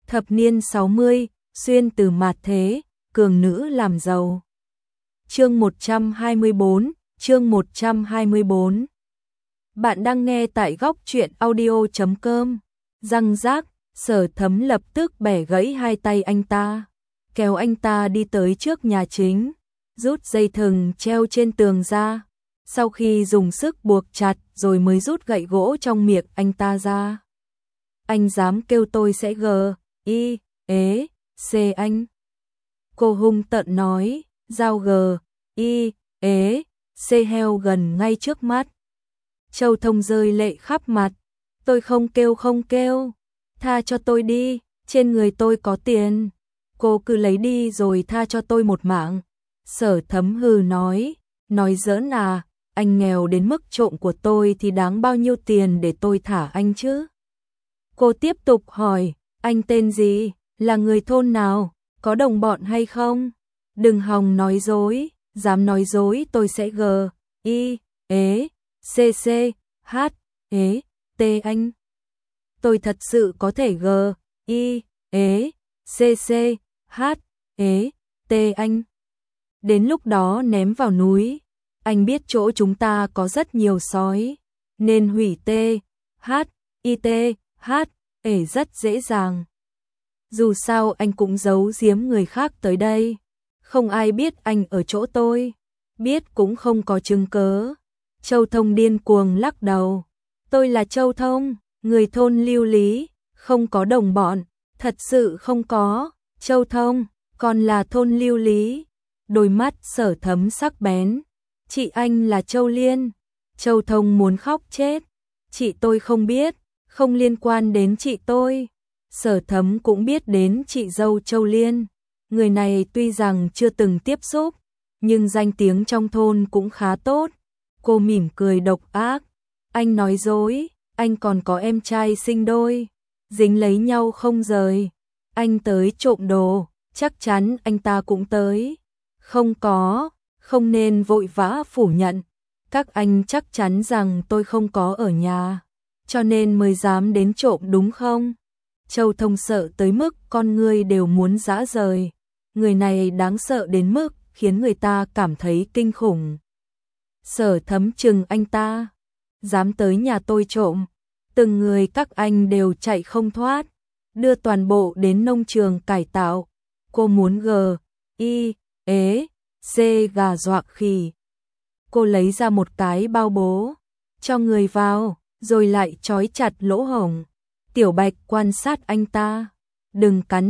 Thập niên 60, xuyên từ mạt thế, cường nữ làm giàu. Chương 124, chương 124. Bạn đang nghe tại góc truyện audio.com. Răng rác, Sở Thấm lập tức bẻ gãy hai tay anh ta, kéo anh ta đi tới trước nhà chính, rút dây thừng treo trên tường ra. Sau khi dùng sức buộc chặt rồi mới rút gậy gỗ trong miệng anh ta ra. Anh dám kêu tôi sẽ C anh. Cô hung tợn nói, dao C heo gần ngay trước mắt. Châu Thông rơi lệ khắp mặt. Tôi không kêu, tha cho tôi đi, trên người tôi có tiền. Cô cứ lấy đi rồi tha cho tôi một mạng. Sở Thấm hừ nói giỡn à, anh nghèo đến mức trộm của tôi thì đáng bao nhiêu tiền để tôi thả anh chứ? Cô tiếp tục hỏi, anh tên gì, là người thôn nào, có đồng bọn hay không? Đừng hòng nói dối, dám nói dối tôi sẽ T anh. Tôi thật sự có thể T anh. Đến lúc đó ném vào núi, anh biết chỗ chúng ta có rất nhiều sói, nên hủy rất dễ dàng. Dù sao anh cũng giấu giếm người khác tới đây, không ai biết anh ở chỗ tôi, biết cũng không có chứng cớ. Châu Thông điên cuồng lắc đầu, tôi là Châu Thông, người thôn Lưu Lý, không có đồng bọn, thật sự không có. Châu Thông, còn là thôn Lưu Lý. Đôi mắt Sở Thấm sắc bén, chị anh là Châu Liên. Châu Thông muốn khóc chết, chị tôi không biết, không liên quan đến chị tôi. Sở Thấm cũng biết đến chị dâu Châu Liên, người này tuy rằng chưa từng tiếp xúc, nhưng danh tiếng trong thôn cũng khá tốt. Cô mỉm cười độc ác, anh nói dối, anh còn có em trai sinh đôi, dính lấy nhau không rời. Anh tới trộm đồ, chắc chắn anh ta cũng tới. Không có, không nên vội vã phủ nhận. Các anh chắc chắn rằng tôi không có ở nhà, cho nên mới dám đến trộm đúng không? Châu Thông sợ tới mức con người đều muốn giã rời. Người này đáng sợ đến mức khiến người ta cảm thấy kinh khủng. Sở Thấm trừng anh ta, dám tới nhà tôi trộm, từng người các anh đều chạy không thoát, đưa toàn bộ đến nông trường cải tạo. Cô muốn gà dọa khỉ. Cô lấy ra một cái bao bố, cho người vào, rồi lại trói chặt lỗ hổng. Tiểu Bạch quan sát anh ta, đừng cắn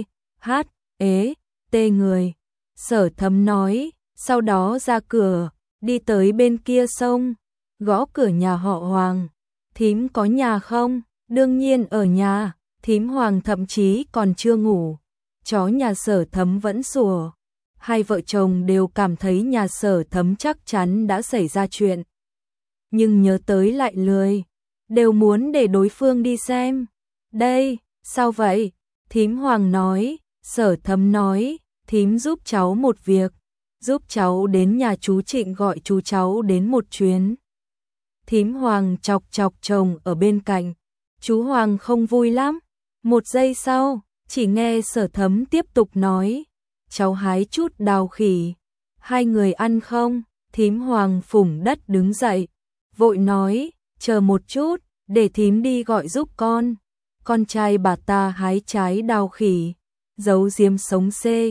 người. Sở Thấm nói, sau đó ra cửa, đi tới bên kia sông, gõ cửa nhà họ Hoàng. Thím có nhà không? Đương nhiên ở nhà, thím Hoàng thậm chí còn chưa ngủ. Chó nhà Sở Thấm vẫn sủa. Hai vợ chồng đều cảm thấy nhà Sở Thấm chắc chắn đã xảy ra chuyện. Nhưng nhớ tới lại lười, đều muốn để đối phương đi xem. Đây, sao vậy? Thím Hoàng nói. Sở Thấm nói, thím giúp cháu một việc, giúp cháu đến nhà chú Trịnh gọi chú cháu đến một chuyến. Thím Hoàng chọc chọc chồng ở bên cạnh. Chú Hoàng không vui lắm. Một giây sau, chỉ nghe Sở Thấm tiếp tục nói, cháu hái chút đào khỉ, hai người ăn không? Thím Hoàng phủng đất đứng dậy, vội nói, chờ một chút, để thím đi gọi giúp con. Con trai bà ta hái trái đào khỉ, giấu giếm sống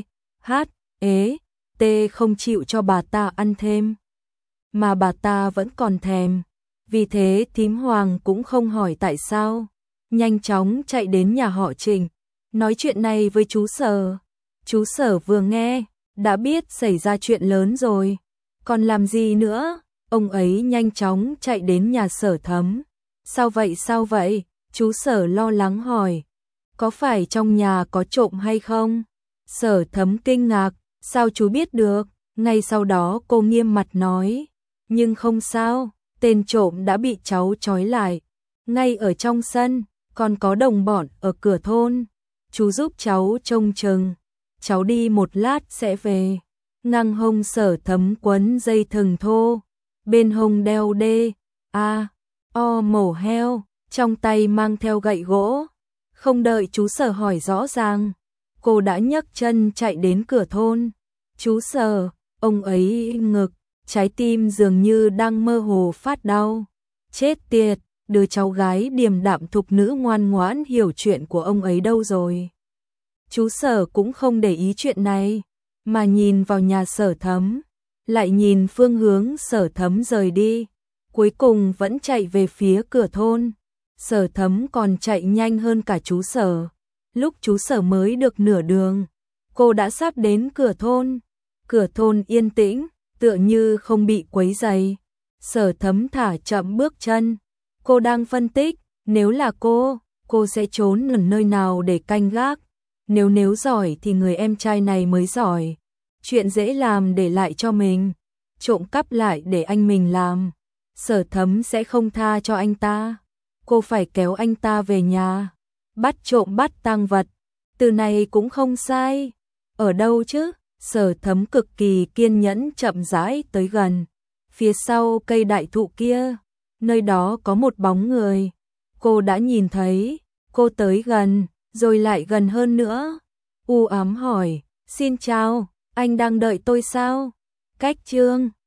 không chịu cho bà ta ăn thêm. Mà bà ta vẫn còn thèm, vì thế thím Hoàng cũng không hỏi tại sao. Nhanh chóng chạy đến nhà họ Trịnh, nói chuyện này với chú Sở. Chú Sở vừa nghe, đã biết xảy ra chuyện lớn rồi, còn làm gì nữa. Ông ấy nhanh chóng chạy đến nhà Sở Thấm. Sao vậy? Chú Sở lo lắng hỏi, có phải trong nhà có trộm hay không? Sở Thấm kinh ngạc, sao chú biết được? Ngay sau đó cô nghiêm mặt nói, nhưng không sao, tên trộm đã bị cháu trói lại, ngay ở trong sân, còn có đồng bọn ở cửa thôn. Chú giúp cháu trông chừng, cháu đi một lát sẽ về. Ngang hông Sở Thấm quấn dây thừng thô, bên hông đeo mổ heo, trong tay mang theo gậy gỗ. Không đợi chú Sở hỏi rõ ràng, cô đã nhấc chân chạy đến cửa thôn. Chú Sở, ông ấy ngực, trái tim dường như đang mơ hồ phát đau. Chết tiệt, đứa cháu gái điềm đạm thục nữ ngoan ngoãn hiểu chuyện của ông ấy đâu rồi. Chú Sở cũng không để ý chuyện này, mà nhìn vào nhà Sở Thấm, lại nhìn phương hướng Sở Thấm rời đi, cuối cùng vẫn chạy về phía cửa thôn. Sở Thấm còn chạy nhanh hơn cả chú Sở. Lúc chú Sở mới được nửa đường, cô đã sắp đến cửa thôn. Cửa thôn yên tĩnh, tựa như không bị quấy rầy. Sở Thấm thả chậm bước chân. Cô đang phân tích, nếu là cô sẽ trốn ở nơi nào để canh gác. Nếu giỏi thì người em trai này mới giỏi. Chuyện dễ làm để lại cho mình, trộm cắp lại để anh mình làm. Sở Thấm sẽ không tha cho anh ta. Cô phải kéo anh ta về nhà. Bắt trộm bắt tang vật. Từ này cũng không sai. Ở đâu chứ? Sở Thấm cực kỳ kiên nhẫn chậm rãi tới gần. Phía sau cây đại thụ kia, nơi đó có một bóng người. Cô đã nhìn thấy. Cô tới gần, rồi lại gần hơn nữa. U ám hỏi, xin chào, anh đang đợi tôi sao? Cách Trương.